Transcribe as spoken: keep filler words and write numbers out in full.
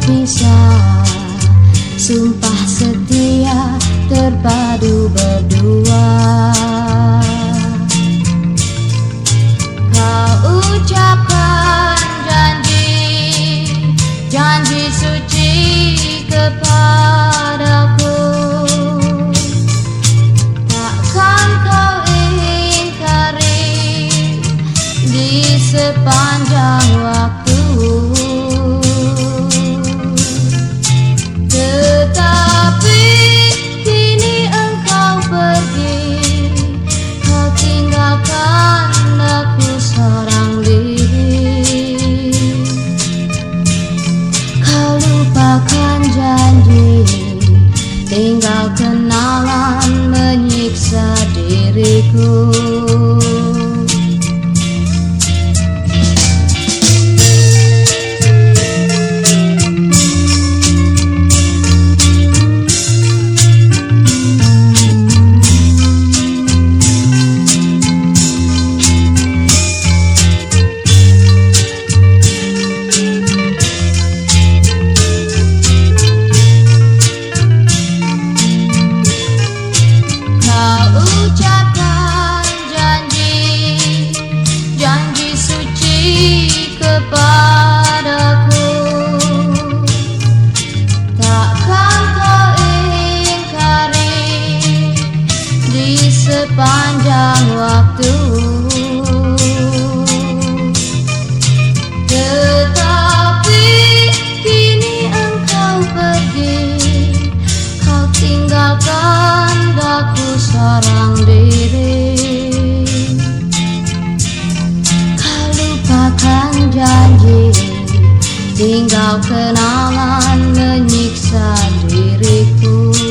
berpisah, sumpah setia terpadu berdua. Kau ucapkan janji, janji suci kepadaku, takkan kau ingkari di sepanjang waktu. Tetapi kini engkau pergi, kau tinggalkan aku seorang diri. Kau lupakan janji, tinggal kenangan menyiksa diriku. Kepadaku, takkan kau ingkari di sepanjang waktu. Tetapi kini engkau pergi, kau tinggalkan aku seorang diri. Lupakan janji, tinggal kenangan menyiksa diriku.